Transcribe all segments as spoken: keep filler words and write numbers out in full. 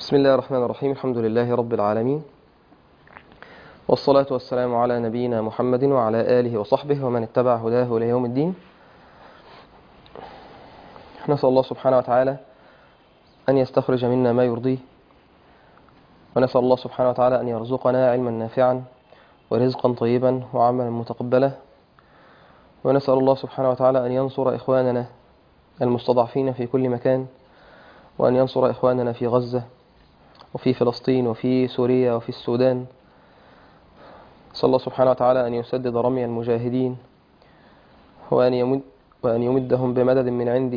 بسم الله الرحمن الرحيم. الحمد لله رب العالمين، والصلاة والسلام على نبينا محمد وعلى آله وصحبه ومن اتبع هداه إلى يوم الدين. نسأل الله سبحانه وتعالى أن يستخرج منا ما يرضيه، ونسأل الله سبحانه وتعالى أن يرزقنا علما نافعا ورزقا طيبا وعملا متقبلا، ونسأل الله سبحانه وتعالى أن ينصر إخواننا المستضعفين في كل مكان، وأن ينصر إخواننا في غزة وفي فلسطين وفي سوريا وفي السودان. نسأل الله سبحانه وتعالى أن يسدد رمي المجاهدين وأن يمد وأن يمدهم بمدد من عنده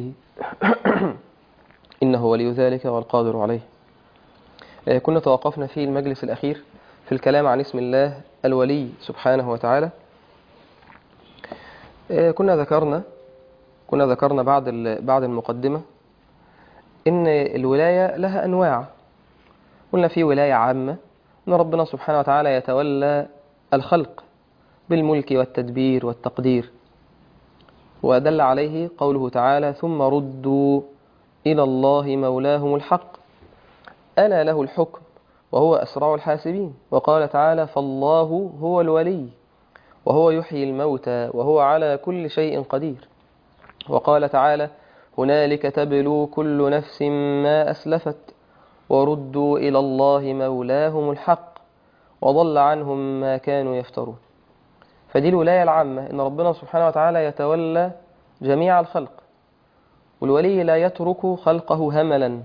إنه ولي ذلك والقادر عليه. كنا توقفنا في المجلس الأخير في الكلام عن اسم الله الولي سبحانه وتعالى. كنا ذكرنا كنا ذكرنا بعد بعد المقدمة إن الولاية لها أنواع. قلنا في ولاية عامة، إن ربنا سبحانه وتعالى يتولى الخلق بالملك والتدبير والتقدير، ودل عليه قوله تعالى: ثم ردوا إلى الله مولاهم الحق ألا له الحكم وهو أسرع الحاسبين. وقال تعالى: فالله هو الولي وهو يحيي الموتى وهو على كل شيء قدير. وقال تعالى: هنالك تبلو كل نفس ما أسلفت وردوا إلى الله مولاهم الحق وضل عنهم ما كانوا يفترون. فدي الولاية العامة، إن ربنا سبحانه وتعالى يتولى جميع الخلق، والولي لا يترك خلقه هملا.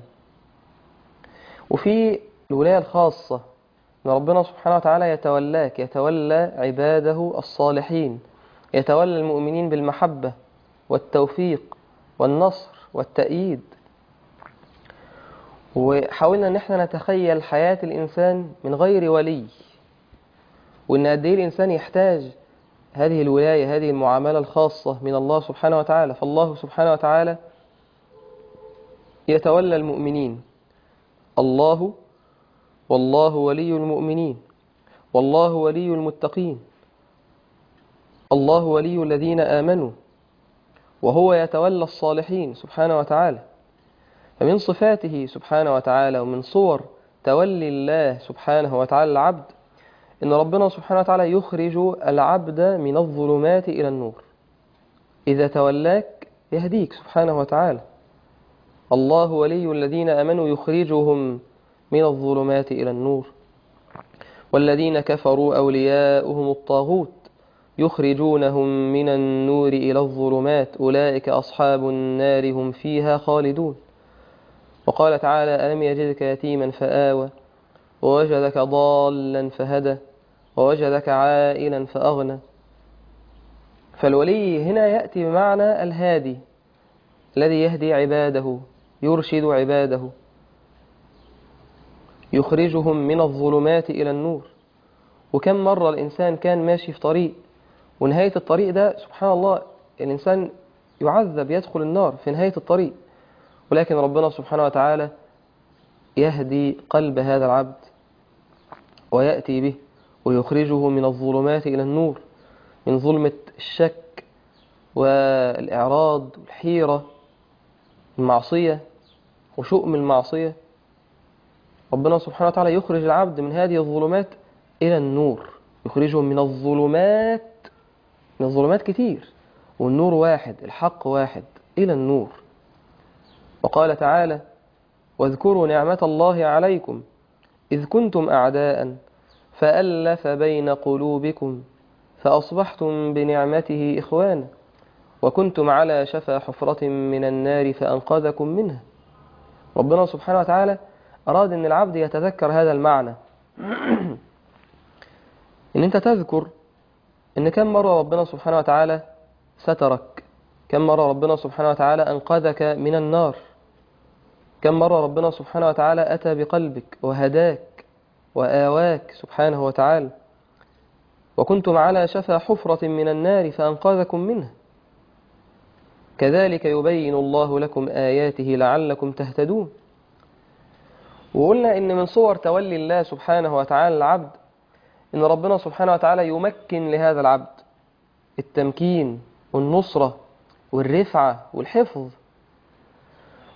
وفي الولاية الخاصة، إن ربنا سبحانه وتعالى يتولاك، يتولى عباده الصالحين، يتولى المؤمنين بالمحبة والتوفيق والنصر والتأييد. وحاولنا أن احنا نتخيل حياة الإنسان من غير ولي، وأن قد إيه الإنسان يحتاج هذه الولاية، هذه المعاملة الخاصة من الله سبحانه وتعالى. فالله سبحانه وتعالى يتولى المؤمنين. الله والله ولي المؤمنين، والله ولي المتقين، الله ولي الذين آمنوا، وهو يتولى الصالحين سبحانه وتعالى. فمن صفاته سبحانه وتعالى ومن صور تولي الله سبحانه وتعالى العبد، إن ربنا سبحانه وتعالى يخرج العبد من الظلمات إلى النور. إذا تولاك يهديك سبحانه وتعالى. الله ولي الذين آمنوا يخرجهم من الظلمات إلى النور، والذين كفروا أولياؤهم الطاغوت يخرجونهم من النور إلى الظلمات أولئك أصحاب النار هم فيها خالدون. وقال تعالى: ألم يجدك يتيما فآوى ووجدك ضالا فهدى ووجدك عائلا فأغنى. فالولي هنا يأتي بمعنى الهادي، الذي يهدي عباده، يرشد عباده، يخرجهم من الظلمات إلى النور. وكم مرة الإنسان كان ماشي في طريق، ونهاية الطريق ده سبحان الله الإنسان يعذب، يدخل النار في نهاية الطريق، ولكن ربنا سبحانه وتعالى يهدي قلب هذا العبد ويأتي به ويخرجه من الظلمات إلى النور، من ظلمة الشك والإعراض والحيرة، المعصية وشؤم المعصية. ربنا سبحانه وتعالى يخرج العبد من هذه الظلمات إلى النور، يخرجه من الظلمات، من الظلمات كتير والنور واحد، الحق واحد، إلى النور. وقال تعالى: واذكروا نعمة الله عليكم إذ كنتم أعداء فألف بين قلوبكم فأصبحتم بنعمته إخوانا وكنتم على شفا حفرة من النار فأنقذكم منها. ربنا سبحانه وتعالى أراد أن العبد يتذكر هذا المعنى إن أنت تذكر إن كم مرة ربنا سبحانه وتعالى سترك، كم مرة ربنا سبحانه وتعالى أنقذك من النار، كم مرة ربنا سبحانه وتعالى أتى بقلبك وهداك وآواك سبحانه وتعالى. وكنتم على شفا حفرة من النار فأنقذكم منها كذلك يبين الله لكم آياته لعلكم تهتدون. وقلنا إن من صور تولي الله سبحانه وتعالى العبد إن ربنا سبحانه وتعالى يمكن لهذا العبد التمكين والنصرة والرفعة والحفظ.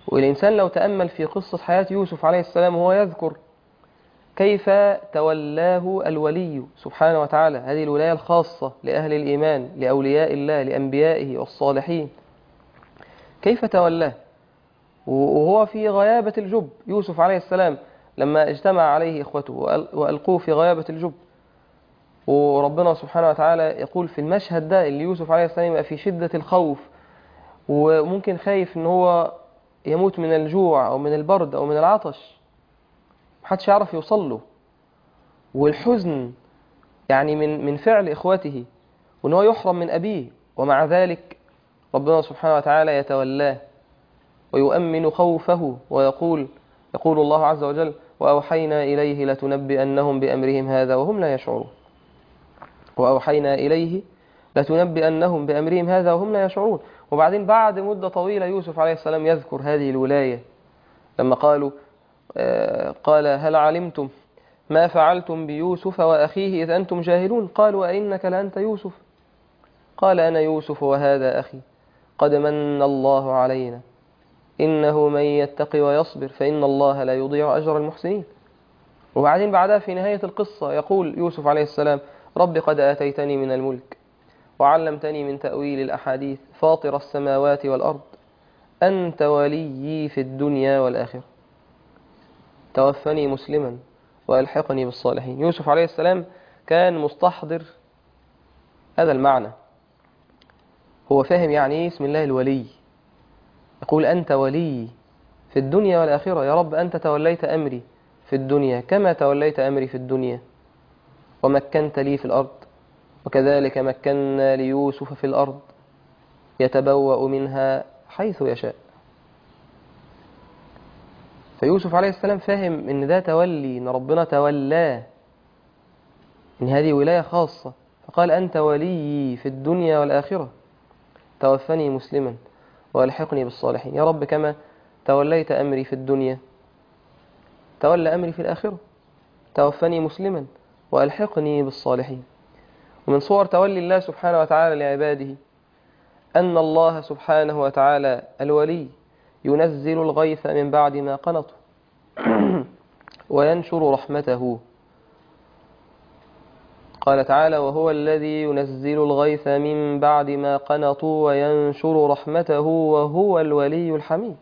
والإنسان لو تأمل في قصة حياة يوسف عليه السلام وهو يذكر كيف تولاه الولي سبحانه وتعالى، هذه الولاية الخاصة لأهل الإيمان لأولياء الله لأنبيائه والصالحين، كيف تولاه وهو في غيابة الجب. يوسف عليه السلام لما اجتمع عليه إخوته وألقوه في غيابة الجب، وربنا سبحانه وتعالى يقول في المشهد ده اللي يوسف عليه السلام يبقى في شدة الخوف وممكن خايف ان هو يموت من الجوع او من البرد او من العطش، محدش يعرف يوصل له، والحزن يعني من من فعل إخوته وان هو يحرم من أبيه، ومع ذلك ربنا سبحانه وتعالى يتولاه ويؤمن خوفه ويقول يقول الله عز وجل وأوحينا إليه لتنبئنهم بأمرهم هذا وهم لا يشعرون. وأوحينا إليه لتنبئنهم بأمرهم هذا وهم لا يشعرون. وبعدين بعد مدة طويلة يوسف عليه السلام يذكر هذه الولاية لما قالوا آه قال هل علمتم ما فعلتم بيوسف وأخيه إذ أنتم جاهلون قالوا أئنك لأنت يوسف قال أنا يوسف وهذا أخي قد من الله علينا إنه من يتقي ويصبر فإن الله لا يضيع أجر المحسنين. وبعدين بعدها في نهاية القصة يقول يوسف عليه السلام رب قد آتيتني من الملك وعلمتني من تأويل الأحاديث فاطر السماوات والأرض أنت وليي في الدنيا والآخرة توفني مسلما وألحقني بالصالحين. يوسف عليه السلام كان مستحضر هذا المعنى، هو فاهم يعني إيه اسم الله الولي، يقول أنت ولي في الدنيا والآخرة، يا رب أنت توليت أمري في الدنيا كما توليت أمري في الدنيا ومكنت لي في الأرض وكذلك مكنا ليوسف في الأرض يتبوأ منها حيث يشاء. فيوسف عليه السلام فاهم إن ده تولي، إن ربنا تولاه، إن هذه ولاية خاصة، فقال أنت ولي في الدنيا والآخرة توفني مسلما وألحقني بالصالحين. يا رب كما توليت أمري في الدنيا تولى أمري في الآخرة توفني مسلما وألحقني بالصالحين. ومن صور تولي الله سبحانه وتعالى لعباده أن الله سبحانه وتعالى الولي ينزل الغيث من بعد ما قنطوا وينشر رحمته. قال تعالى وهو الذي ينزل الغيث من بعد ما قنطوا وينشر رحمته وهو الولي الحميد.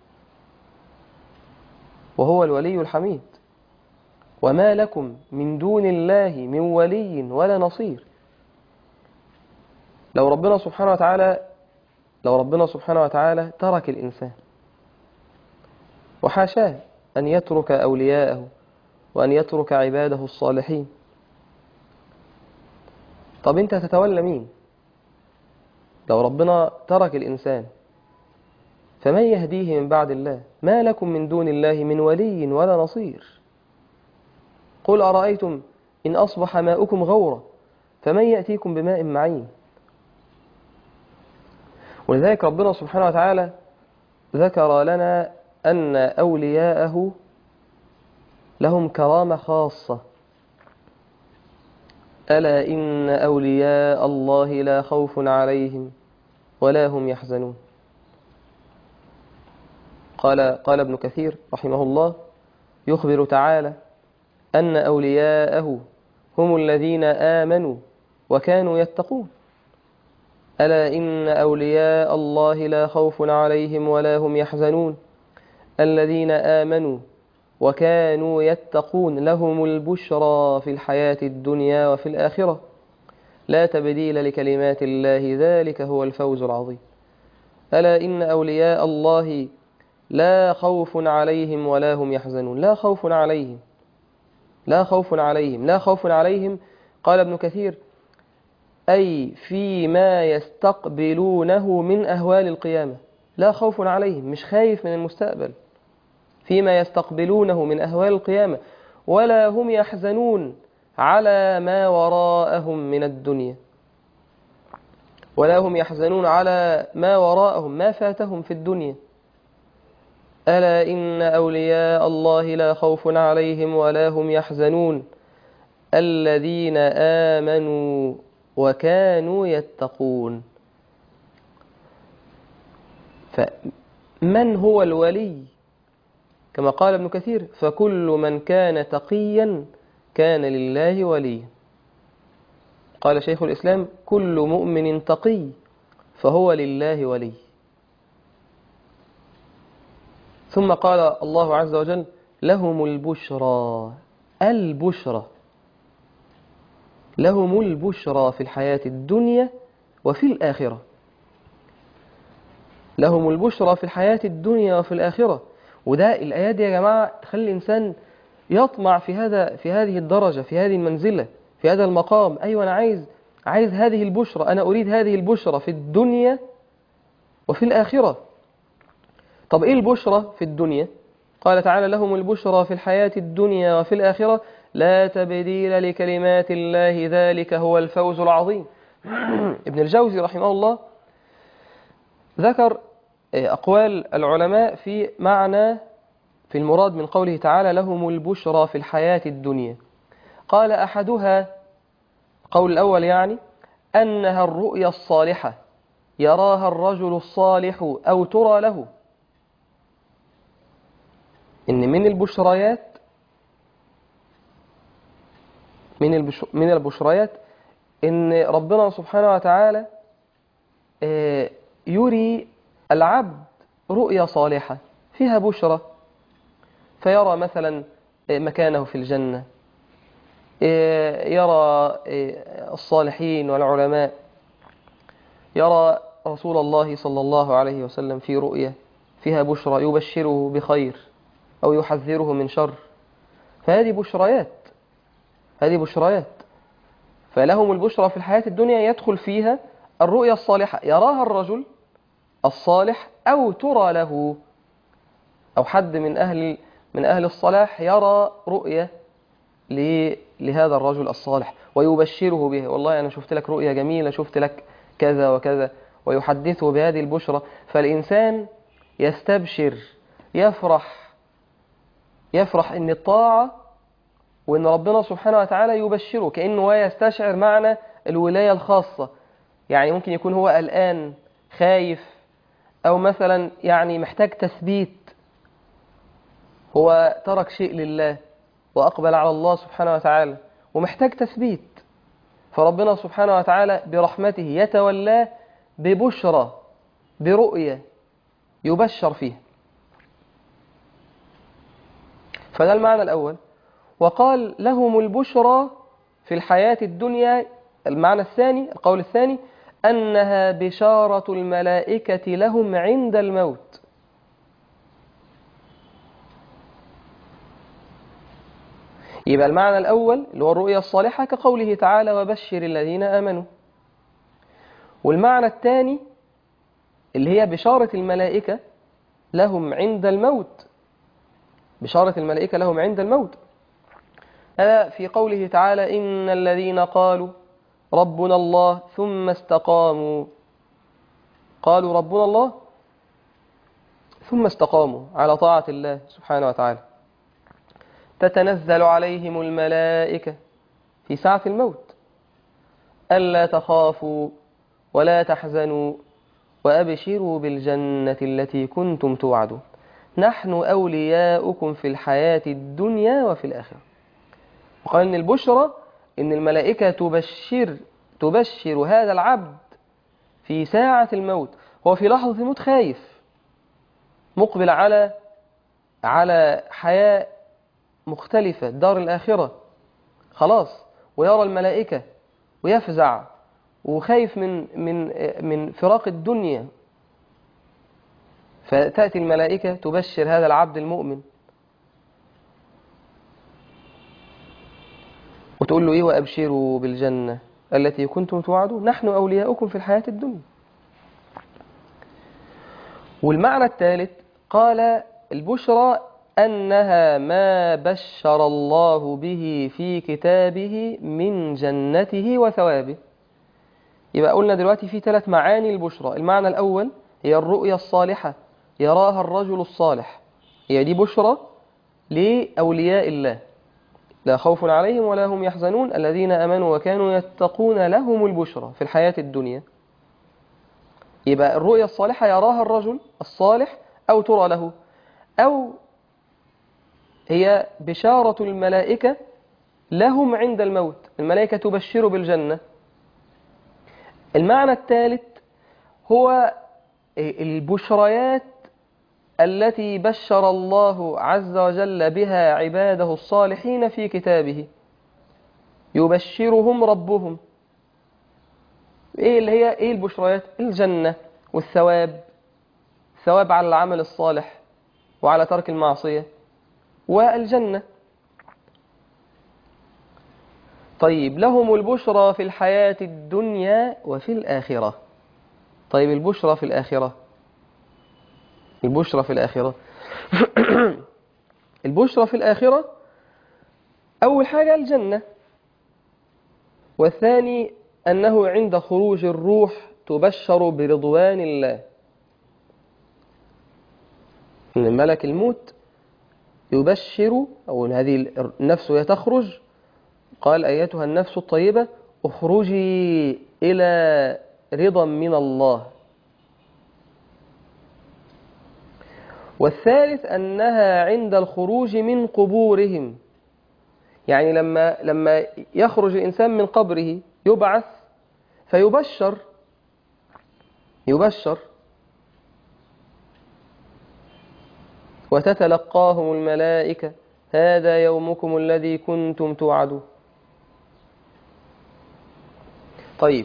وهو الولي الحميد وما لكم من دون الله من ولي ولا نصير. لو ربنا سبحانه وتعالى لو ربنا سبحانه وتعالى ترك الإنسان وحاشاه أن يترك أولياءه وأن يترك عباده الصالحين، طب أنت تتولى مين؟ لو ربنا ترك الإنسان فمن يهديه من بعد الله؟ ما لكم من دون الله من ولي ولا نصير. قل أرأيتم إن أصبح ماؤكم غورا فمن يأتيكم بماء معين. ولذلك ربنا سبحانه وتعالى ذكر لنا أن أولياءه لهم كرامة خاصة. ألا إن أولياء الله لا خوف عليهم ولا هم يحزنون. قال قال ابن كثير رحمه الله يخبر تعالى أن أولياءه هم الذين آمنوا وكانوا يتقون. ألا إن أولياء الله لا خوف عليهم ولا هم يحزنون الذين آمنوا وكانوا يتقون لهم البشرى في الحياة الدنيا وفي الآخرة لا تبديل لكلمات الله ذلك هو الفوز العظيم. ألا إن أولياء الله لا خوف عليهم ولا هم يحزنون. لا خوف عليهم لا خوف عليهم لا خوف عليهم قال ابن كثير أي فيما يستقبلونه من أهوال القيامة. لا خوف عليهم، مش خايف من المستقبل، فيما يستقبلونه من أهوال القيامة، ولا هم يحزنون على ما وراءهم من الدنيا، ولا هم يحزنون على ما وراءهم ما فاتهم في الدنيا. ألا إن أولياء الله لا خوف عليهم ولا هم يحزنون الذين آمنوا وكانوا يتقون. من هو الولي؟ كما قال ابن كثير: فكل من كان تقيا كان لله وليا. قال شيخ الإسلام: كل مؤمن تقي فهو لله ولي. ثم قال الله عز وجل: لهم البشرى. البشرى لهم البشرى في الحياة الدنيا وفي الآخرة. لهم البشرى في الحياة الدنيا وفي الآخرة. وده الآيات دي يا جماعة تخلي الإنسان يطمع في هذا في هذه الدرجة، في هذه المنزلة، في هذا المقام. أيوة، أنا عايز عايز هذه البشرى، أنا أريد هذه البشرى في الدنيا وفي الآخرة. طب إيه البشرى في الدنيا؟ قال تعالى: لهم البشرى في الحياة الدنيا وفي الآخرة لا تبديل لكلمات الله ذلك هو الفوز العظيم. ابن الجوزي رحمه الله ذكر أقوال العلماء في معنى في المراد من قوله تعالى: لهم البشرى في الحياة الدنيا. قال: أحدها، قول الأول يعني، أنها الرؤيا الصالحة يراها الرجل الصالح أو ترى له. إن من البشريات من البش من البشريات إن ربنا سبحانه وتعالى يري العبد رؤيا صالحة فيها بشرى، فيرى مثلا مكانه في الجنة، يرى الصالحين والعلماء، يرى رسول الله صلى الله عليه وسلم في رؤيا فيها بشرى يبشره بخير أو يحذره من شر. فهذه بشريات هذه بشريات فلهم البشرى في الحياة الدنيا يدخل فيها الرؤيا الصالحة يراها الرجل الصالح أو ترى له، أو حد من أهل من أهل الصلاح يرى رؤيا لهذا الرجل الصالح ويبشره به: والله أنا شفت لك رؤيا جميلة، شفت لك كذا وكذا، ويحدثه بهذه البشرى. فالإنسان يستبشر، يفرح يفرح إن الطاعة وإن ربنا سبحانه وتعالى يبشره، كأنه يستشعر معنى الولاية الخاصة. يعني ممكن يكون هو قلقان خايف، أو مثلا يعني محتاج تثبيت، هو ترك شيء لله وأقبل على الله سبحانه وتعالى ومحتاج تثبيت، فربنا سبحانه وتعالى برحمته يتولاه ببشرى، برؤية يبشر فيها. فده المعنى الأول. وقال: لهم البشرى في الحياة الدنيا. المعنى الثاني، القول الثاني، أنها بشارة الملائكة لهم عند الموت. يبقى المعنى الأول اللي هو الرؤيا الصالحة كقوله تعالى: وبشر الذين آمنوا. والمعنى الثاني اللي هي بشارة الملائكة لهم عند الموت، بشارة الملائكة لهم عند الموت، هذا في قوله تعالى: إن الذين قالوا ربنا الله ثم استقاموا. قالوا ربنا الله ثم استقاموا على طاعة الله سبحانه وتعالى، تتنزل عليهم الملائكة في ساعة الموت ألا تخافوا ولا تحزنوا وأبشروا بالجنة التي كنتم توعدون نحن أولياؤكم في الحياة الدنيا وفي الآخرة. وقال إن البشرى إن الملائكة تبشر تبشر هذا العبد في ساعة الموت. هو في لحظة الموت خايف، مقبل على على حياة مختلفة، دار الآخرة خلاص، ويرى الملائكة ويفزع وخايف من من من فراق الدنيا، فتأتي الملائكة تبشر هذا العبد المؤمن وتقول له إيه؟ وأبشروا بالجنة التي كنتم توعدون نحن أولياؤكم في الحياة الدنيا. والمعنى الثالث قال: البشرى أنها ما بشر الله به في كتابه من جنته وثوابه. يبقى قلنا دلوقتي في ثلاث معاني البشرى. المعنى الأول هي الرؤيا الصالحة يراها الرجل الصالح، هي دي بشرى لأولياء الله، لا خوف عليهم ولا هم يحزنون الذين آمنوا وكانوا يتقون لهم البشرى في الحياة الدنيا. يبقى الرؤيا الصالحة يراها الرجل الصالح أو ترى له، أو هي بشارة الملائكة لهم عند الموت، الملائكة تبشر بالجنة. المعنى الثالث هو البشريات التي بشر الله عز وجل بها عباده الصالحين في كتابه، يبشرهم ربهم. إيه اللي هي إيه البشريات؟ الجنة والثواب، ثواب على العمل الصالح وعلى ترك المعصية، والجنة. طيب لهم البشرى في الحياة الدنيا وفي الآخرة. طيب البشرى في الآخرة، البشرى في الآخرة البشرى في الآخرة أول حاجة الجنة، والثاني أنه عند خروج الروح تبشر برضوان الله، إن ملك الموت يبشر، أو هذه النفس تخرج، قال أيتها النفس الطيبة اخرجي إلى رضا من الله. والثالث أنها عند الخروج من قبورهم، يعني لما لما يخرج الإنسان من قبره يبعث فيبشر يبشر وتتلقاهم الملائكة هذا يومكم الذي كنتم توعدون. طيب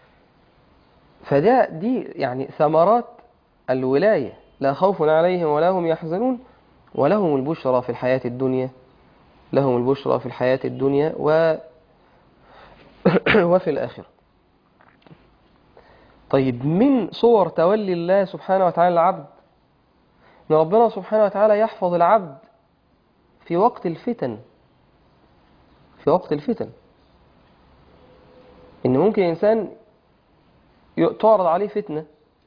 فده دي يعني ثمرات الولاية، لا خوف عليهم ولا هم يحزنون، ولهم البشرى في الحياة الدنيا، لهم البشرى في الحياة الدنيا و وفي الآخرة. طيب من صور تولي الله سبحانه وتعالى العبد أن ربنا سبحانه وتعالى يحفظ العبد في وقت الفتن، في وقت الفتن إن ممكن إنسان تعرض عليه فتنة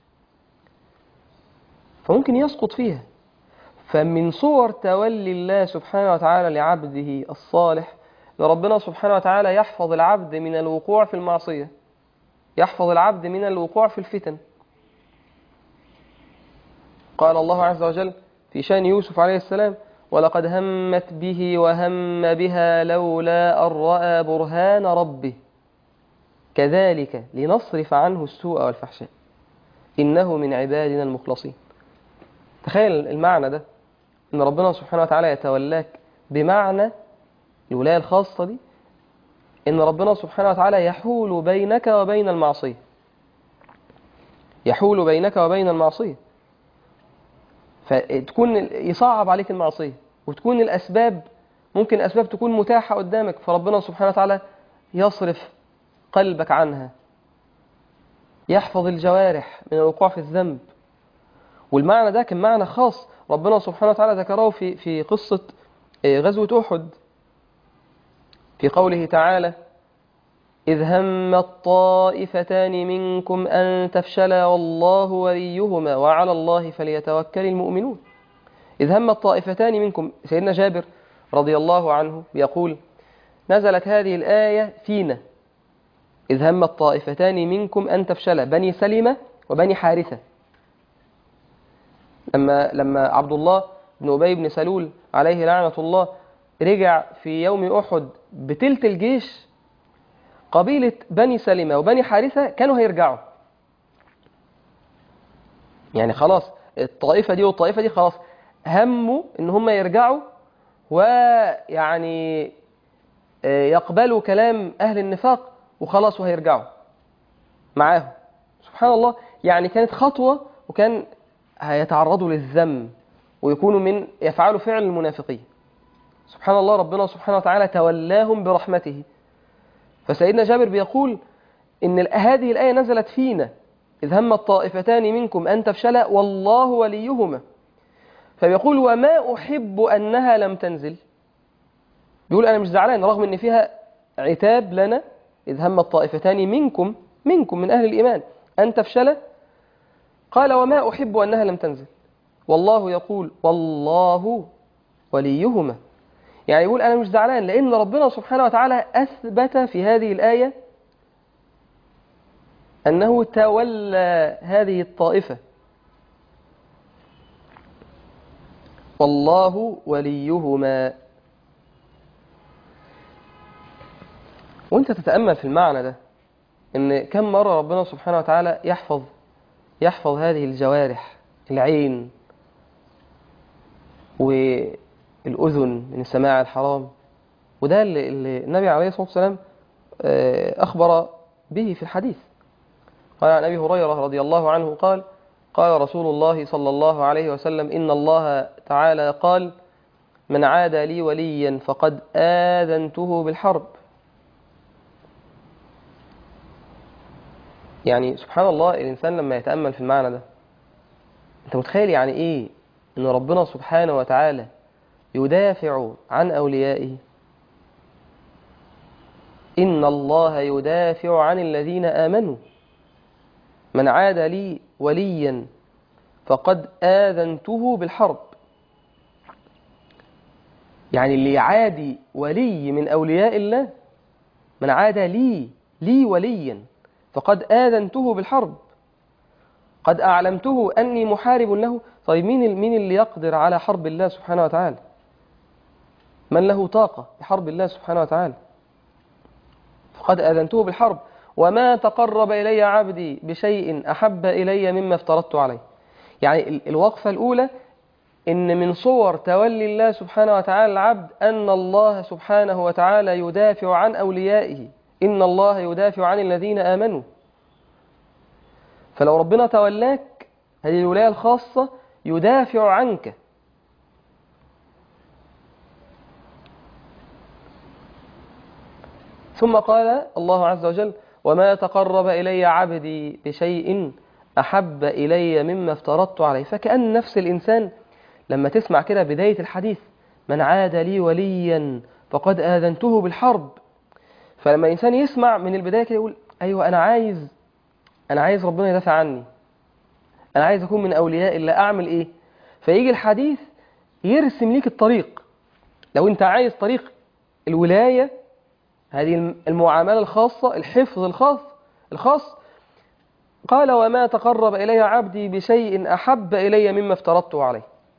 فممكن يسقط فيها. فمن صور تولي الله سبحانه وتعالى لعبده الصالح أن ربنا سبحانه وتعالى يحفظ العبد من الوقوع في المعصية، يحفظ العبد من الوقوع في الفتن. قال الله عز وجل في شأن يوسف عليه السلام ولقد همت به وهم بها لولا أن رأى برهان ربه كذلك لنصرف عنه السوء والفحشاء إنه من عبادنا المخلصين. تخيل المعنى ده، إن ربنا سبحانه وتعالى يتولاك بمعنى الولاية الخاصة دي، إن ربنا سبحانه وتعالى يحول بينك وبين المعصية، يحول بينك وبين المعصية، فتكون يصعب عليك المعصية، وتكون الأسباب ممكن أسباب تكون متاحة قدامك، فربنا سبحانه وتعالى يصرف قلبك عنها، يحفظ الجوارح من الوقوع في الذنب. والمعنى ده كان معنى خاص ربنا سبحانه وتعالى ذكره في في قصة غزوة أحد في قوله تعالى إذ هم الطائفتان منكم أن تفشلا والله وليهما وعلى الله فليتوكل المؤمنون. إذ هم الطائفتان منكم، سيدنا جابر رضي الله عنه يقول نزلت هذه الآية فينا، إذ هم الطائفتان منكم أن تفشلا، بني سلمة وبني حارثة. لما لما عبد الله بن أبي بن سلول عليه لعنة الله رجع في يوم أحد بتلت الجيش، قبيلة بني سلمة وبني حارثة كانوا هيرجعوا، يعني خلاص الطائفة دي والطائفة دي خلاص هموا إن هم يرجعوا ويعني يقبلوا كلام أهل النفاق وخلاص وهيرجعوا معاهم. سبحان الله، يعني كانت خطوة وكان هيتعرضوا للذم ويكونوا من يفعلوا فعل المنافقين. سبحان الله، ربنا سبحانه وتعالى تولاهم برحمته. فسيدنا جابر بيقول إن هذه الآية نزلت فينا إذ هم الطائفتان منكم أن تفشلا والله وليهما، فبيقول وما أحب أنها لم تنزل. بيقول أنا مش زعلان رغم أن فيها عتاب لنا، إذ هم الطائفتان منكم منكم من أهل الإيمان أن تفشلا، قال وما أحب أنها لم تنزل والله يقول والله وليهما. يعني يقول أنا مش زعلان لأن ربنا سبحانه وتعالى أثبت في هذه الآية أنه تولى هذه الطائفة. فالله وليهما. وانت تتأمل في المعنى ده، ان كم مرة ربنا سبحانه وتعالى يحفظ يحفظ هذه الجوارح، العين والأذن من سماع الحرام. وده اللي النبي عليه الصلاة والسلام أخبر به في الحديث. قال عن أبي هريرة رضي الله عنه قال قال رسول الله صلى الله عليه وسلم: إن الله تعالى قال: من عادى لي وليا فقد آذنته بالحرب. يعني سبحان الله، الإنسان لما يتأمل في المعنى ده، أنت متخيل يعني إيه إن ربنا سبحانه وتعالى يدافع عن أوليائه؟ إن الله يدافع عن الذين آمنوا. من عاد لي وليا فقد آذنته بالحرب. يعني اللي يعادي ولي من أولياء الله، من عاد لي لي وليا فقد آذنته بالحرب، قد أعلمته أني محارب له. طيب مين مين اللي يقدر على حرب الله سبحانه وتعالى؟ من له طاقة بحرب الله سبحانه وتعالى؟ فقد آذنته بالحرب. وما تقرب إلي عبدي بشيء أحب إلي مما افترضت عليه. يعني الوقفة الأولى إن من صور تولي الله سبحانه وتعالى العبد أن الله سبحانه وتعالى يدافع عن أوليائه. إن الله يدافع عن الذين آمنوا. فلو ربنا تولاك، هذه الولاية الخاصة، يدافع عنك. ثم قال الله عز وجل: وما تقرب إلي عبدي بشيء أحب إلي مما افترضت عليه. فكأن نفس الإنسان لما تسمع كده بداية الحديث: من عاد لي وليا فقد آذنته بالحرب. فلما الإنسان يسمع من البداية كده يقول: أيوة، أنا عايز أنا عايز ربنا يدافع عني، أنا عايز أكون من أولياء الله. أعمل إيه؟ فيجي الحديث يرسم ليك الطريق. لو أنت عايز طريق الولاية، هذه المعاملة الخاصة، الحفظ الخاص الخاص قال: وما تقرب إلي عبدي بشيء أحب إلي مما افترضته عليه.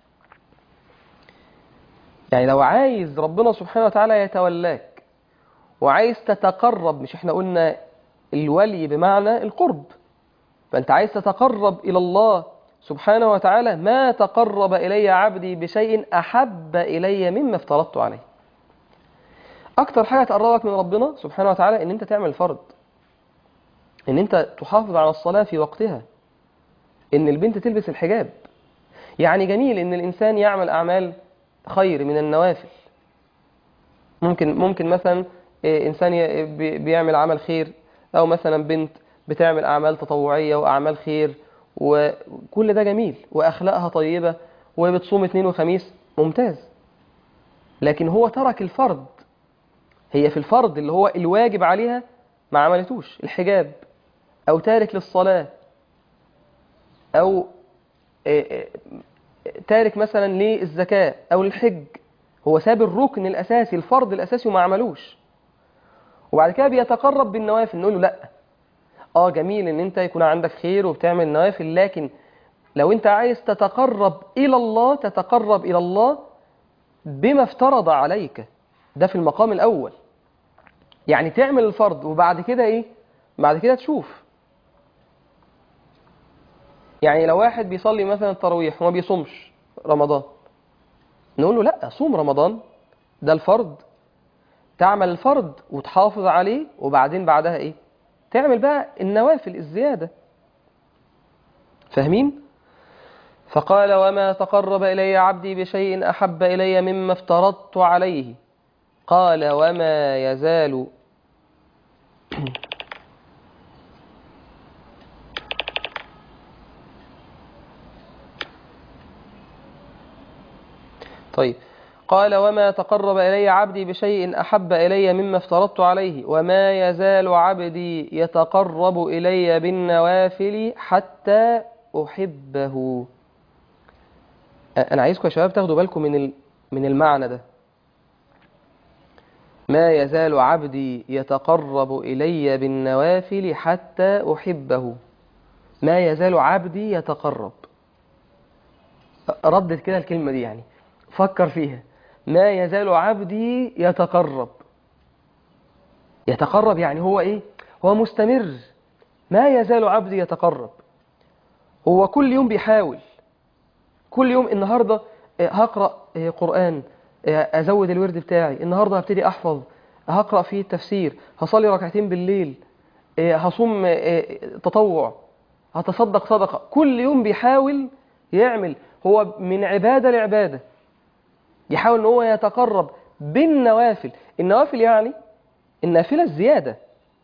يعني لو عايز ربنا سبحانه وتعالى يتولاك وعايز تتقرب، مش احنا قلنا الولي بمعنى القرب، فأنت عايز تتقرب إلى الله سبحانه وتعالى: ما تقرب إلي عبدي بشيء أحب إلي مما افترضت عليه. أكتر حاجة تقربك من ربنا سبحانه وتعالى إن أنت تعمل فرض، إن أنت تحافظ على الصلاة في وقتها، إن البنت تلبس الحجاب. يعني جميل إن الإنسان يعمل أعمال خير من النوافل. ممكن ممكن مثلا إنسان بيعمل عمل خير، أو مثلا بنت بتعمل أعمال تطوعية وأعمال خير، وكل ده جميل، وأخلاقها طيبة، وبتصوم اثنين وخميس، ممتاز. لكن هو ترك الفرض. هي في الفرض اللي هو الواجب عليها ما عملتوش، الحجاب، أو تارك للصلاة، أو تارك مثلا للزكاة أو للحج. هو ساب الركن الأساسي، الفرض الأساسي، وما عملوش. وبعد كده بيتقرب بالنوافل. نقول له: لا، آه جميل إن أنت يكون عندك خير وبتعمل نوافل، لكن لو أنت عايز تتقرب إلى الله، تتقرب إلى الله بما افترض عليك. ده في المقام الأول. يعني تعمل الفرض، وبعد كده إيه؟ بعد كده تشوف. يعني لو واحد بيصلي مثلا التراويح وما بيصومش رمضان، نقول له: لا، صوم رمضان، ده الفرض، تعمل الفرض وتحافظ عليه، وبعدين بعدها إيه؟ تعمل بقى النوافل الزيادة. فاهمين؟ فقال: وما تقرب إلي عبدي بشيء أحب إلي مما افترضت عليه. قال: وما يزال طيب قال: وما تقرب إلي عبدي بشيء أحب إلي مما افترضت عليه، وما يزال عبدي يتقرب إلي بالنوافل حتى أحبه. أنا عايزكم يا شباب تاخدوا بالكم من من المعنى ده. ما يزال عبدي يتقرب إلي بالنوافل حتى أحبه. ما يزال عبدي يتقرب. ردت كده الكلمة دي، يعني فكر فيها. ما يزال عبدي يتقرب. يتقرب يعني هو إيه؟ هو مستمر. ما يزال عبدي يتقرب. هو كل يوم بيحاول. كل يوم النهاردة هقرأ قرآن، أزود الورد بتاعي، النهاردة هبتدي أحفظ، هقرأ فيه التفسير، هصلي ركعتين بالليل، هصوم تطوع، هتصدق صدقة. كل يوم بيحاول يعمل، هو من عبادة لعبادة يحاول ان هو يتقرب بالنوافل. النوافل يعني النافلة الزيادة.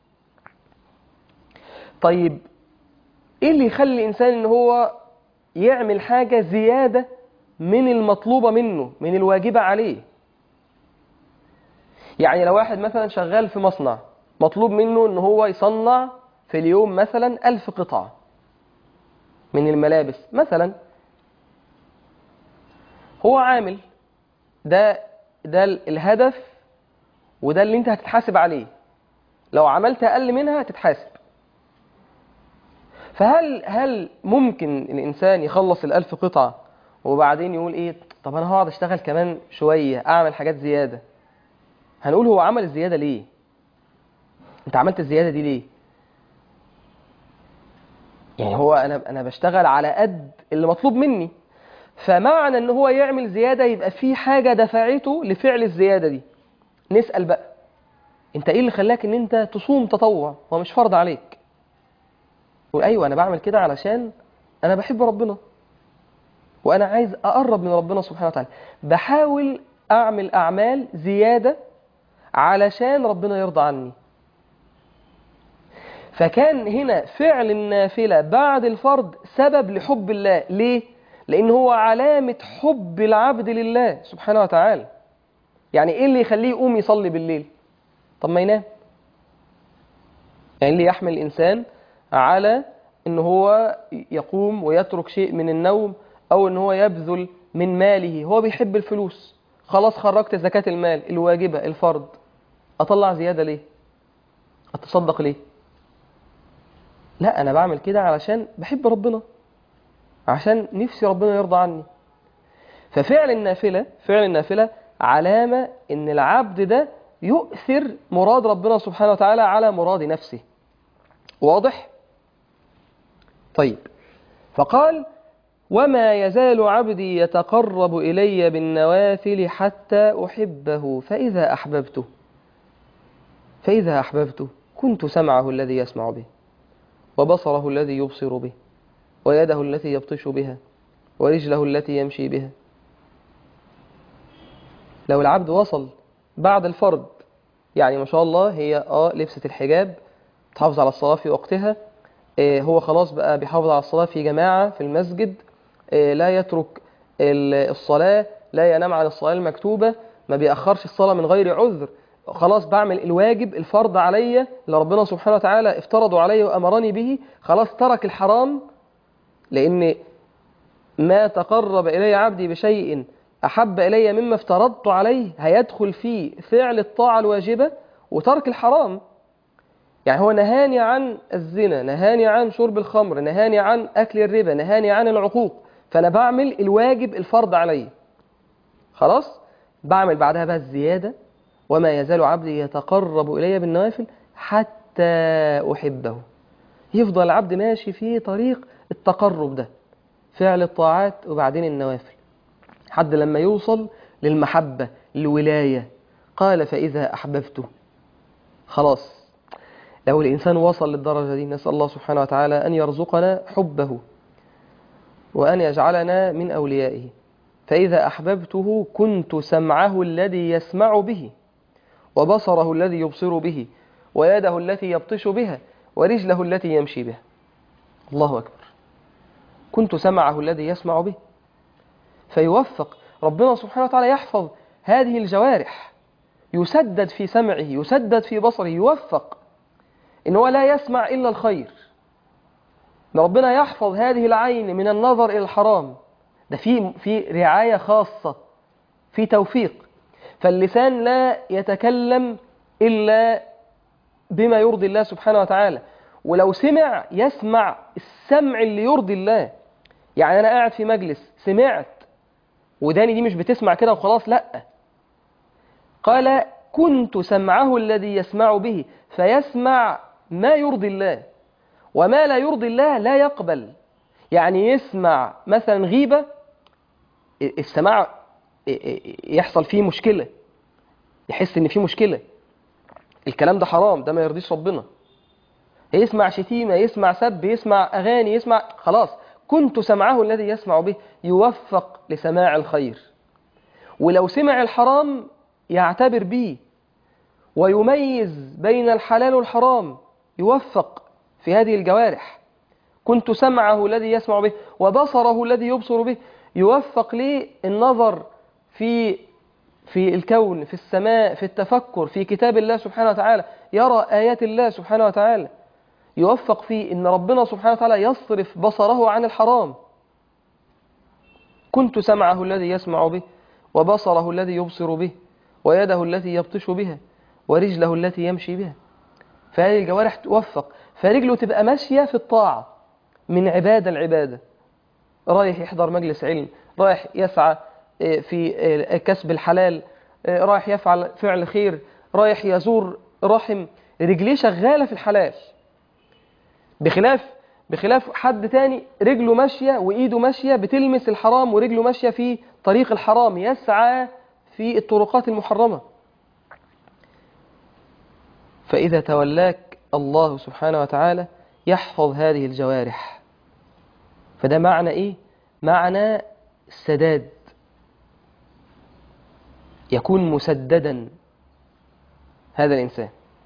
طيب ايه اللي يخلي الانسان ان هو يعمل حاجة زيادة من المطلوبة منه، من الواجبة عليه؟ يعني لو واحد مثلا شغال في مصنع، مطلوب منه ان هو يصنع في اليوم مثلا ألف قطعة من الملابس مثلا، هو عامل ده ده الهدف، وده اللي انت هتتحاسب عليه. لو عملت اقل منها هتتحاسب. فهل هل ممكن الانسان يخلص الألف قطعة وبعدين يقول ايه، طب انا هقعد اشتغل كمان شوية اعمل حاجات زيادة؟ هنقول هو عمل الزيادة ليه؟ انت عملت الزيادة دي ليه؟ يعني هو انا انا بشتغل على قد اللي مطلوب مني، فمعنى ان هو يعمل زيادة يبقى في حاجة دفعته لفعل الزيادة دي. نسأل بقى، انت ايه اللي خلاك ان انت تصوم تطوع؟ هو مش فرض عليك. يقول ايوه انا بعمل كده علشان انا بحب ربنا وانا عايز اقرب من ربنا سبحانه وتعالى، بحاول اعمل اعمال زيادة علشان ربنا يرضى عني. فكان هنا فعل النافلة بعد الفرض سبب لحب الله. ليه؟ لأن هو علامة حب العبد لله سبحانه وتعالى. يعني إيه اللي يخليه يقوم يصلي بالليل؟ طب ما ينام. يعني اللي يحمل الإنسان على إن هو يقوم ويترك شيء من النوم، أو إن هو يبذل من ماله. هو بيحب الفلوس، خلاص خرجت زكاة المال الواجبة الفرض، أطلع زيادة ليه؟ أتصدق ليه؟ لا، أنا بعمل كده علشان بحب ربنا، عشان نفسي ربنا يرضى عني. ففعل النافلة فعل النافلة علامة إن العبد ده يؤثر مراد ربنا سبحانه وتعالى على مراد نفسه. واضح؟ طيب، فقال وما يزال عبدي يتقرب إلي بالنوافل حتى أحبه فإذا أحببته فإذا أحببته كنت سمعه الذي يسمع به، وبصره الذي يبصر به، ويده التي يبطش بها، ورجله التي يمشي بها. لو العبد وصل بعد الفرض، يعني ما شاء الله هي اه لبست الحجاب، تحافظ على الصلاة في وقتها، آه هو خلاص بقى بيحافظ على الصلاة في جماعة في المسجد، آه لا يترك الصلاة، لا ينام عن الصلاة المكتوبة، ما بيأخرش الصلاة من غير عذر، خلاص بعمل الواجب الفرض علي اللي ربنا سبحانه وتعالى افترضوا علي وأمرني به، خلاص ترك الحرام. لأن ما تقرب إلي عبدي بشيء أحب إلي مما افترضت عليه، هيدخل فيه فعل الطاعة الواجبة وترك الحرام. يعني هو نهاني عن الزنا، نهاني عن شرب الخمر، نهاني عن أكل الربا، نهاني عن العقوق، فأنا بعمل الواجب الفرض علي، خلاص بعمل بعدها بقى الزيادة. وما يزال عبدي يتقرب إلي بالنوافل حتى أحبه. يفضل العبد ماشي في طريق التقرب ده، فعل الطاعات وبعدين النوافل، حد لما يوصل للمحبة الولاية. قال فإذا أحببته، خلاص لو الإنسان وصل للدرجة دي، نسأل الله سبحانه وتعالى أن يرزقنا حبه وأن يجعلنا من أوليائه. فإذا أحببته كنت سمعه الذي يسمع به، وبصره الذي يبصر به، ويده التي يبطش بها، ورجله التي يمشي بها. الله أكبر. كنت سمعه الذي يسمع به. فيوفق ربنا سبحانه وتعالى، يحفظ هذه الجوارح، يسدد في سمعه، يسدد في بصره، يوفق إن هو لا يسمع إلا الخير. ربنا يحفظ هذه العين من النظر إلى الحرام. ده في في رعاية خاصة، في توفيق. فاللسان لا يتكلم إلا بما يرضي الله سبحانه وتعالى، ولو سمع يسمع السمع اللي يرضي الله. يعني أنا قاعد في مجلس، سمعت وداني دي مش بتسمع كده وخلاص، لا. قال كنت سمعه الذي يسمع به فيسمع ما يرضي الله، وما لا يرضي الله لا يقبل. يعني يسمع مثلا غيبة، السماع يحصل فيه مشكلة، يحس ان فيه مشكلة، الكلام ده حرام، ده ما يرضيش ربنا. يسمع شتيمة، يسمع سب، يسمع أغاني، يسمع، خلاص كنت سمعه الذي يسمع به، يوفق لسماع الخير. ولو سمع الحرام يعتبر به ويميز بين الحلال والحرام، يوفق في هذه الجوارح. كنت سمعه الذي يسمع به وبصره الذي يبصر به، يوفق للنظر في في الكون، في السماء، في التفكر في كتاب الله سبحانه وتعالى، يرى آيات الله سبحانه وتعالى، يوفق في إن ربنا سبحانه وتعالى يصرف بصره عن الحرام. كنت سمعه الذي يسمع به وبصره الذي يبصر به ويده التي يبطش بها ورجله التي يمشي بها. فهذه الجوارح توفق، فرجله تبقى ماشية في الطاعة من عبادة العبادة، رايح يحضر مجلس علم، رايح يسعى في كسب الحلال، رايح يفعل فعل خير، رايح يزور رحم، رجليه شغالة في الحلال. بخلاف بخلاف حد تاني رجله ماشية وإيده ماشية بتلمس الحرام، ورجله ماشية في طريق الحرام، يسعى في الطرقات المحرمة. فإذا تولاك الله سبحانه وتعالى يحفظ هذه الجوارح. فده معنى إيه؟ معنى السداد، يكون مسددا هذا الإنسان.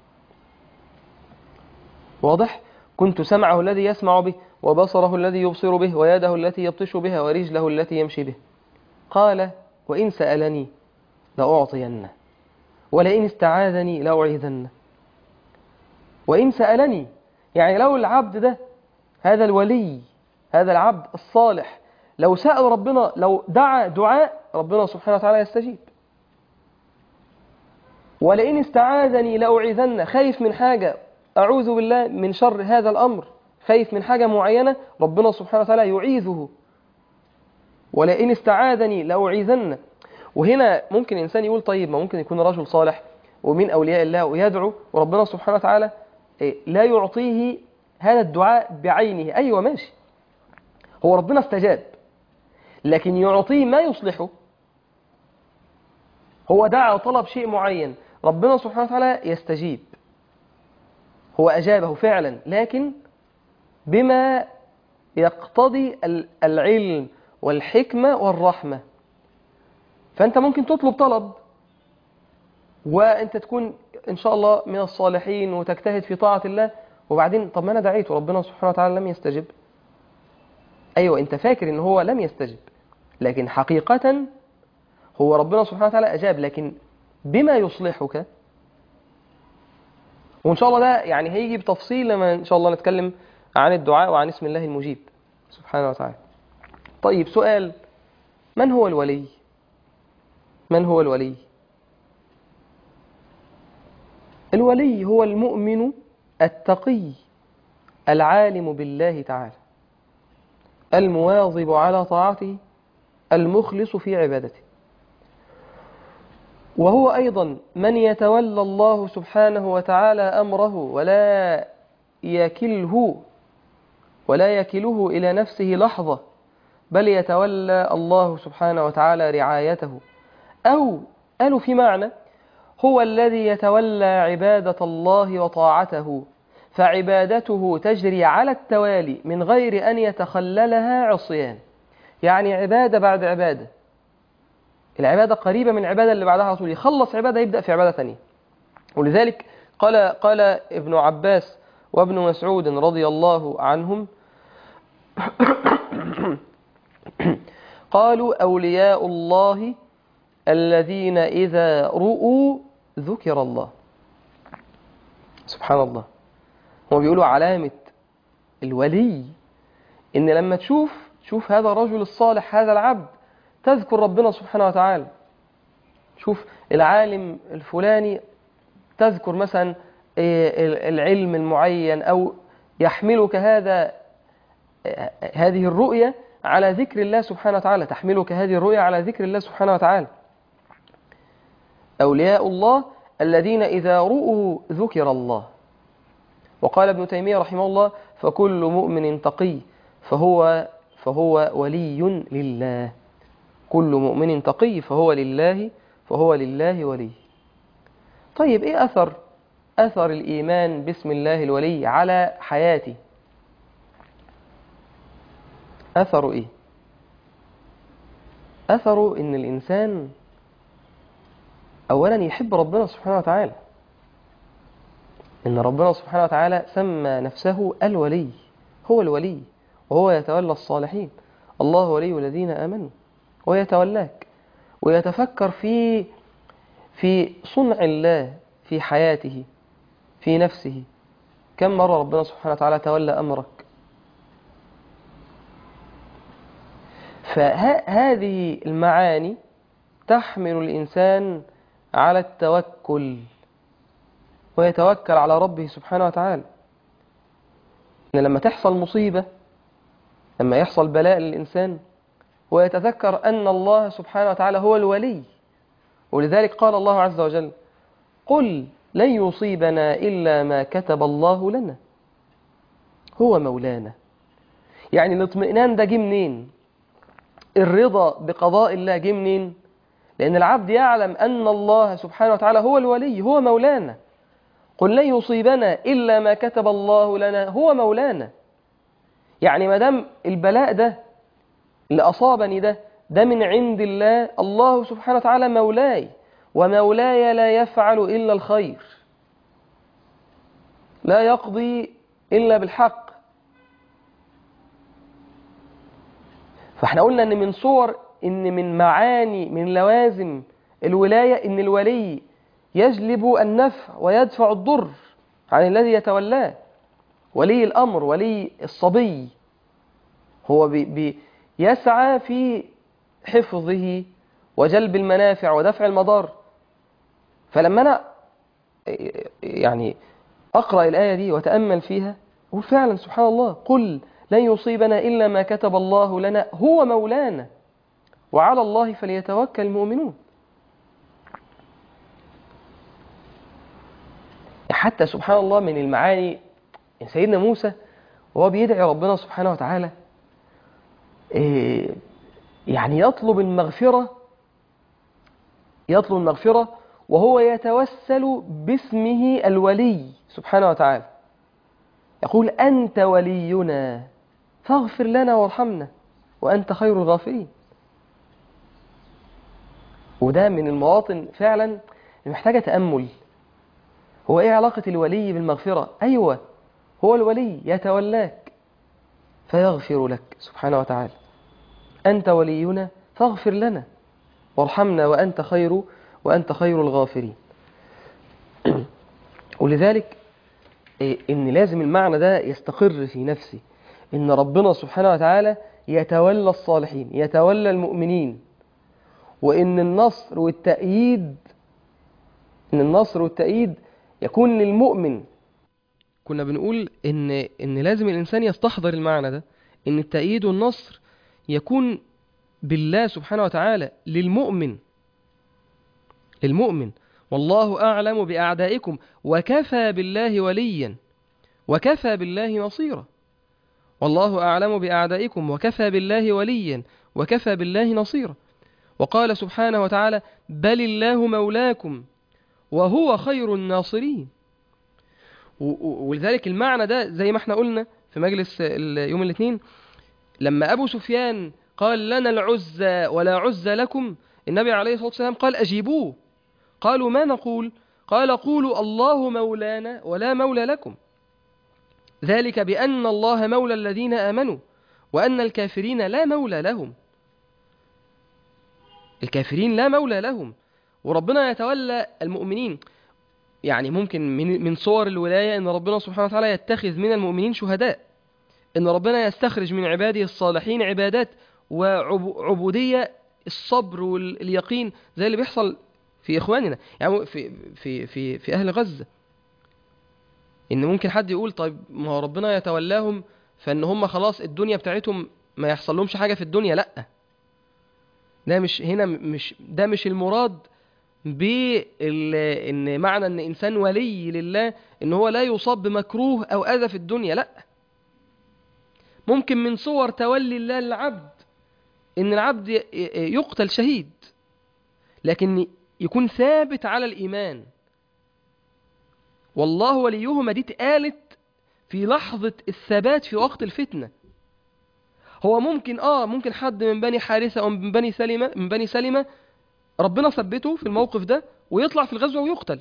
واضح؟ كنت سمعه الذي يسمع به وبصره الذي يبصر به ويده التي يبطش بها ورجله التي يمشي به. قال وإن سألني لأعطينه ولئن استعاذني لأعيذنه. وإن سألني، يعني لو العبد ده، هذا الولي، هذا العبد الصالح، لو سأل ربنا، لو دعا دعاء، ربنا سبحانه وتعالى يستجيب. ولئن استعاذني لأعيذنه، خايف من حاجة، أعوذ بالله من شر هذا الأمر، خايف من حاجة معينة، ربنا سبحانه وتعالى يعيذه. ولئن استعاذني لأعيذنه. وهنا ممكن إنسان يقول طيب ما ممكن يكون رجل صالح ومن أولياء الله ويدعو وربنا سبحانه وتعالى لا يعطيه هذا الدعاء بعينه. أيوة ماشي، هو ربنا استجاب، لكن يعطيه ما يصلحه. هو دعا وطلب شيء معين، ربنا سبحانه وتعالى يستجيب، هو أجابه فعلا، لكن بما يقتضي العلم والحكمة والرحمة. فأنت ممكن تطلب طلب وأنت تكون إن شاء الله من الصالحين وتجتهد في طاعة الله، وبعدين طب ما أنا دعيت وربنا سبحانه وتعالى لم يستجب. أيوة أنت فاكر إن هو لم يستجب، لكن حقيقة هو ربنا سبحانه وتعالى أجاب، لكن بما يصلحك. وإن شاء الله ده يعني هيجي بتفصيل لما إن شاء الله نتكلم عن الدعاء وعن اسم الله المجيب سبحانه وتعالى. طيب سؤال، من هو الولي؟ من هو الولي؟ الولي هو المؤمن التقي العالم بالله تعالى، المواظب على طاعته، المخلص في عبادته. وهو أيضا من يتولى الله سبحانه وتعالى أمره ولا يكله ولا يكله إلى نفسه لحظة، بل يتولى الله سبحانه وتعالى رعايته. أو قالوا في معنى هو الذي يتولى عبادة الله وطاعته، فعبادته تجري على التوالي من غير أن يتخللها عصيان. يعني عبادة بعد عبادة، العبادة قريبة من العبادة اللي بعدها على طول، يخلص عبادة يبدأ في عبادة ثانية. ولذلك قال قال ابن عباس وابن مسعود رضي الله عنهم قالوا أولياء الله الذين إذا رؤوا ذكر الله. سبحان الله، هم بيقولوا علامة الولي إن لما تشوف تشوف هذا الرجل الصالح، هذا العبد، تذكر ربنا سبحانه وتعالى. شوف العالم الفلاني تذكر مثلا العلم المعين، أو يحملك هذا هذه الرؤية على ذكر الله سبحانه وتعالى، تحملك هذه الرؤية على ذكر الله سبحانه وتعالى. أولياء الله الذين إذا رؤوا ذكر الله. وقال ابن تيمية رحمه الله: فكل مؤمن تقي فهو فهو ولي لله. كل مؤمن تقي فهو لله فهو لله ولي. طيب إيه أثر أثر الإيمان باسم الله الولي على حياتي؟ أثره إيه؟ أثره إن الإنسان أولا يحب ربنا سبحانه وتعالى، إن ربنا سبحانه وتعالى سمى نفسه الولي، هو الولي وهو يتولى الصالحين. الله ولي الذين آمنوا ويتولاك، ويتفكر في في صنع الله في حياته في نفسه. كم مرة ربنا سبحانه وتعالى تولى أمرك؟ فهذه المعاني تحمل الإنسان على التوكل، ويتوكل على ربه سبحانه وتعالى. إن لما تحصل مصيبة، لما يحصل بلاء للإنسان، ويتذكر أن الله سبحانه وتعالى هو الولي. ولذلك قال الله عز وجل: قل لن يصيبنا إلا ما كتب الله لنا هو مولانا. يعني الاطمئنان ده جه منين؟ الرضا بقضاء الله جه منين؟ لأن العبد يعلم أن الله سبحانه وتعالى هو الولي، هو مولانا. قل لن يصيبنا إلا ما كتب الله لنا هو مولانا. يعني ما دام البلاء ده اللي أصابني ده ده من عند الله، الله سبحانه وتعالى مولاي، ومولاي لا يفعل إلا الخير، لا يقضي إلا بالحق. فاحنا قلنا ان من صور، ان من معاني، من لوازم الولاية ان الولي يجلب النفع ويدفع الضر عن الذي يتولاه. ولي الأمر، ولي الصبي، هو بي بي يسعى في حفظه وجلب المنافع ودفع المضار. فلما أنا يعني أقرأ الآية دي وتأمل فيها أقول فعلا سبحان الله، قل لن يصيبنا إلا ما كتب الله لنا هو مولانا وعلى الله فليتوكل المؤمنون. حتى سبحان الله من المعاني سيدنا موسى وهو بيدعي ربنا سبحانه وتعالى يعني يطلب المغفرة، يطلب المغفرة وهو يتوسل باسمه الولي سبحانه وتعالى. يقول: أنت ولينا فاغفر لنا وارحمنا وأنت خير الغافرين. وده من المواطن فعلا محتاجة تأمل. هو إيه علاقة الولي بالمغفرة؟ أيوة، هو الولي يتولاك فيغفر لك سبحانه وتعالى. أنت ولينا فاغفر لنا وارحمنا وأنت خير وأنت خير الغافرين. ولذلك إن لازم المعنى ده يستقر في نفسي، إن ربنا سبحانه وتعالى يتولى الصالحين، يتولى المؤمنين، وإن النصر والتأييد إن النصر والتأييد يكون للمؤمن. كنا بنقول إن إن لازم الإنسان يستحضر المعنى ده، إن التأييد والنصر يكون بالله سبحانه وتعالى للمؤمن للمؤمن والله أعلم بأعدائكم وكفى بالله وليا وكفى بالله نصيرا. والله أعلم بأعدائكم وكفى بالله وليا وكفى بالله نصيرا. وقال سبحانه وتعالى: بل الله مولاكم وهو خير الناصرين. ولذلك المعنى ده زي ما احنا قلنا في مجلس يوم الاثنين، لما أبو سفيان قال: لنا العزى ولا عزى لكم، النبي عليه الصلاة والسلام قال: أجيبوه. قالوا: ما نقول؟ قال: قولوا الله مولانا ولا مولى لكم، ذلك بأن الله مولى الذين آمنوا وأن الكافرين لا مولى لهم. الكافرين لا مولى لهم، وربنا يتولى المؤمنين. يعني ممكن من من صور الولاية أن ربنا سبحانه وتعالى يتخذ من المؤمنين شهداء، أن ربنا يستخرج من عباده الصالحين عبادات وعبودية، الصبر واليقين، زي اللي بيحصل في إخواننا، يعني في في في في أهل غزة. إن ممكن حد يقول: طيب ما هو ربنا يتولاهم فإن هم خلاص الدنيا بتاعتهم ما يحصل لهمش حاجة في الدنيا، لأ، ده مش هنا، مش ده مش المراد بإن معنى أن إنسان ولي لله إن هو لا يصاب بمكروه أو أذى في الدنيا، لأ. ممكن من صور تولي الله للعبد إن العبد يقتل شهيد، لكن يكون ثابت على الإيمان. والله وليهما دي اتقالت في لحظة الثبات في وقت الفتنة. هو ممكن آه ممكن حد من بني حارثة أو من بني سلمة من بني سلمة ربنا ثبته في الموقف ده ويطلع في الغزوة ويقتل.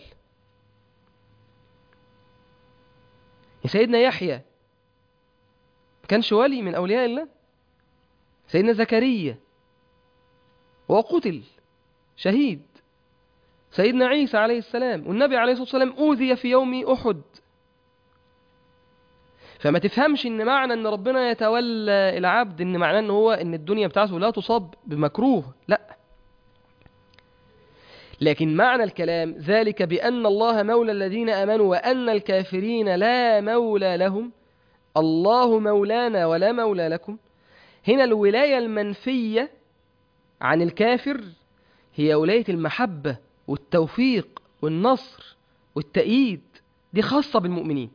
سيدنا يحيى ما كانش ولي من أولياء الله. سيدنا زكريا وقتل شهيد. سيدنا عيسى عليه السلام والنبي عليه الصلاة والسلام أوذي في يوم أحد. فما تفهمش ان معنى ان ربنا يتولى العبد ان معناه ان هو ان الدنيا بتاعته لا تصاب بمكروه، لا. لكن معنى الكلام ذلك بأن الله مولى الذين آمنوا وأن الكافرين لا مولى لهم. الله مولانا ولا مولى لكم. هنا الولاية المنفية عن الكافر هي ولاية المحبة والتوفيق والنصر والتأييد، دي خاصة بالمؤمنين.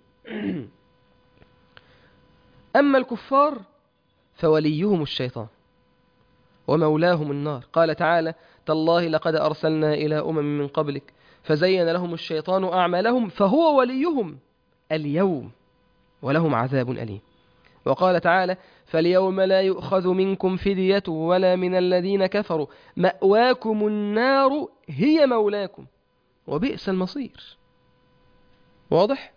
أما الكفار فوليهم الشيطان ومولاهم النار. قال تعالى: تالله لقد أرسلنا إلى أمم من قبلك فزين لهم الشيطان أعمالهم فهو وليهم اليوم ولهم عذاب أليم. وقال تعالى: فاليوم لا يؤخذ منكم فدية ولا من الذين كفروا مأواكم النار هي مولاكم وبئس المصير. واضح؟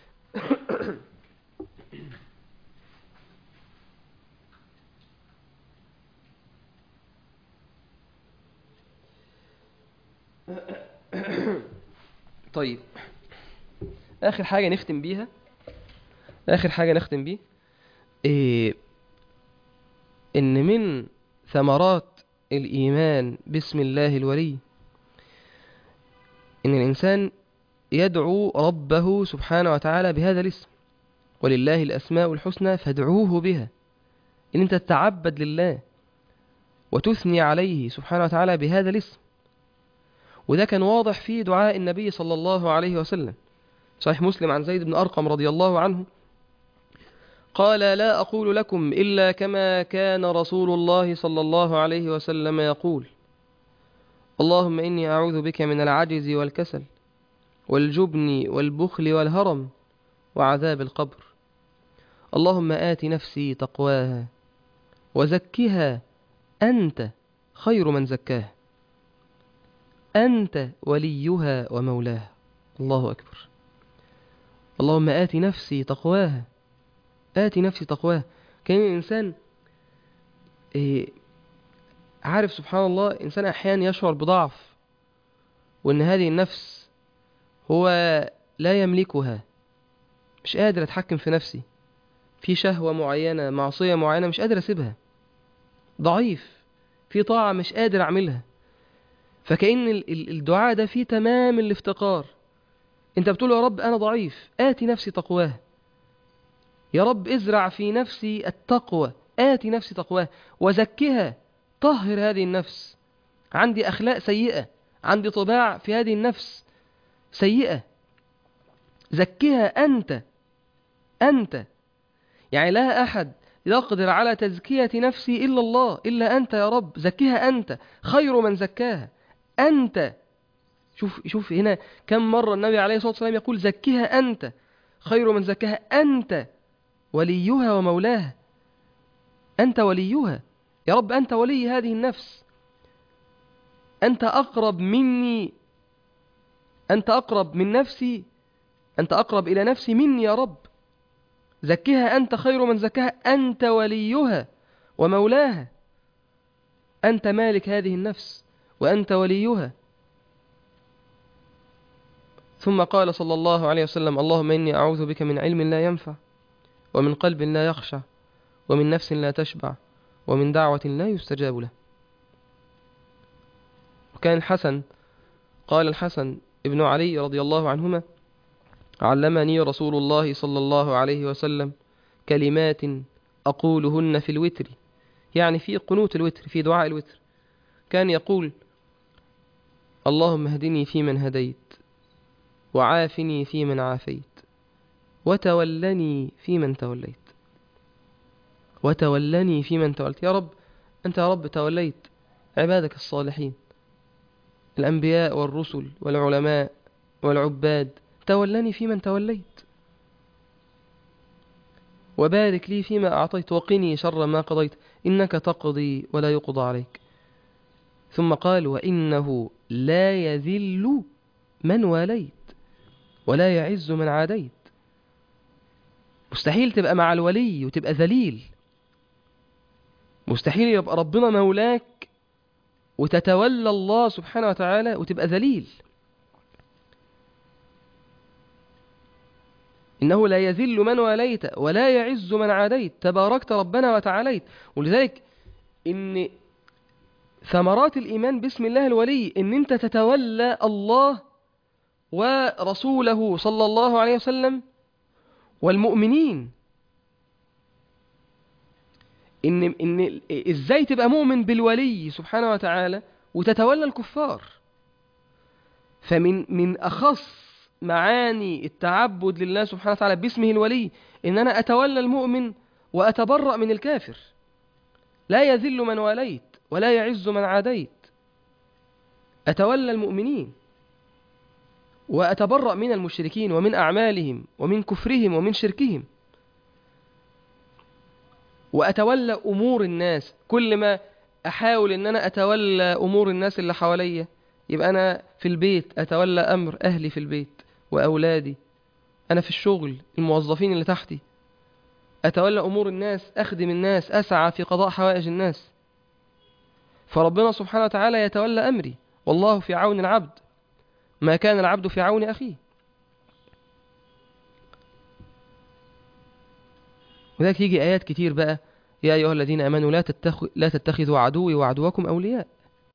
طيب، آخر حاجة نختم بيها آخر حاجة نختم بيه إيه؟ إن من ثمرات الإيمان باسم الله الولي إن الإنسان يدعو ربه سبحانه وتعالى بهذا الاسم: ولله الأسماء الحسنى فادعوه بها. إن أنت تتعبد لله وتثني عليه سبحانه وتعالى بهذا الاسم. وده كان واضح في دعاء النبي صلى الله عليه وسلم. صحيح مسلم عن زيد بن أرقم رضي الله عنه قال: لا أقول لكم إلا كما كان رسول الله صلى الله عليه وسلم يقول: اللهم إني أعوذ بك من العجز والكسل والجبن والبخل والهرم وعذاب القبر. اللهم آت نفسي تقواها وزكها أنت خير من زكاها أنت وليها ومولاها. الله أكبر. اللهم آت نفسي تقواها آت نفسي تقواها. كان الإنسان إيه عارف سبحان الله، إنسان أحيانا يشعر بضعف وإن هذه النفس هو لا يملكها، مش قادر أتحكم في نفسي، في شهوة معينة، معصية معينة مش قادر أسيبها، ضعيف في طاعة مش قادر أعملها. فكأن الدعاء ده فيه تمام الافتقار. أنت بتقول يا رب أنا ضعيف، آتي نفسي تقواه. يا رب ازرع في نفسي التقوى، آتي نفسي تقواه وزكها، طهر هذه النفس. عندي أخلاق سيئة، عندي طباع في هذه النفس سيئة، زكها أنت أنت يعني لا أحد يقدر على تزكية نفسي إلا الله، إلا أنت يا رب. زكها أنت خير من زكاها أنت. شوف شوف هنا كم مرة النبي عليه الصلاة والسلام يقول: زكها أنت خير من زكاها أنت وليها ومولاها. أنت وليها يا رب، أنت ولي هذه النفس، أنت أقرب مني، أنت أقرب من نفسي، أنت أقرب إلى نفسي مني يا رب. زكها أنت خير من زكاها أنت وليها ومولاها. أنت مالك هذه النفس وأنت وليها. ثم قال صلى الله عليه وسلم: اللهم إني أعوذ بك من علم لا ينفع ومن قلب لا يخشع ومن نفس لا تشبع ومن دعوة لا يستجاب له. وكان الحسن قال الحسن ابن علي رضي الله عنهما: علمني رسول الله صلى الله عليه وسلم كلمات أقولهن في الوتر يعني في قنوت الوتر، في دعاء الوتر كان يقول: اللهم اهدني فيمن هديت، وعافني فيمن عافيت، وتولني فيمن توليت. وتولني فيمن توليت، يا رب أنت يا رب توليت عبادك الصالحين، الأنبياء والرسل والعلماء والعباد، تولني فيمن توليت، وبارك لي فيما أعطيت، وقني شر ما قضيت، إنك تقضي ولا يقضى عليك. ثم قال: وإنه لا يذل من واليت ولا يعز من عاديت. مستحيل تبقى مع الولي وتبقى ذليل، مستحيل يبقى ربنا مولاك وتتولى الله سبحانه وتعالى وتبقى ذليل. إنه لا يذل من واليت ولا يعز من عاديت، تباركت ربنا وتعاليت. ولذلك إن ثمرات الإيمان باسم الله الولي إن أنت تتولى الله ورسوله صلى الله عليه وسلم والمؤمنين. إن إن إزاي تبقى مؤمن بالولي سبحانه وتعالى وتتولى الكفار. فمن من أخص معاني التعبد لله سبحانه وتعالى باسمه الولي إن أنا أتولى المؤمن وأتبرأ من الكافر. لا يذل من واليت ولا يعز من عاديت، أتولى المؤمنين وأتبرأ من المشركين ومن أعمالهم ومن كفرهم ومن شركهم، وأتولى أمور الناس. كل ما أحاول أن أنا أتولى أمور الناس اللي حواليا، يبقى أنا في البيت أتولى أمر أهلي في البيت وأولادي، أنا في الشغل الموظفين اللي تحتي أتولى أمور الناس، أخدم الناس، أسعى في قضاء حوائج الناس. فربنا سبحانه وتعالى يتولى أمري، والله في عون العبد ما كان العبد في عون أخيه. وذلك يجي آيات كتير بقى: يا أيها الذين آمنوا لا تتخذوا لا تتخذوا عدوي وعدوكم أولياء.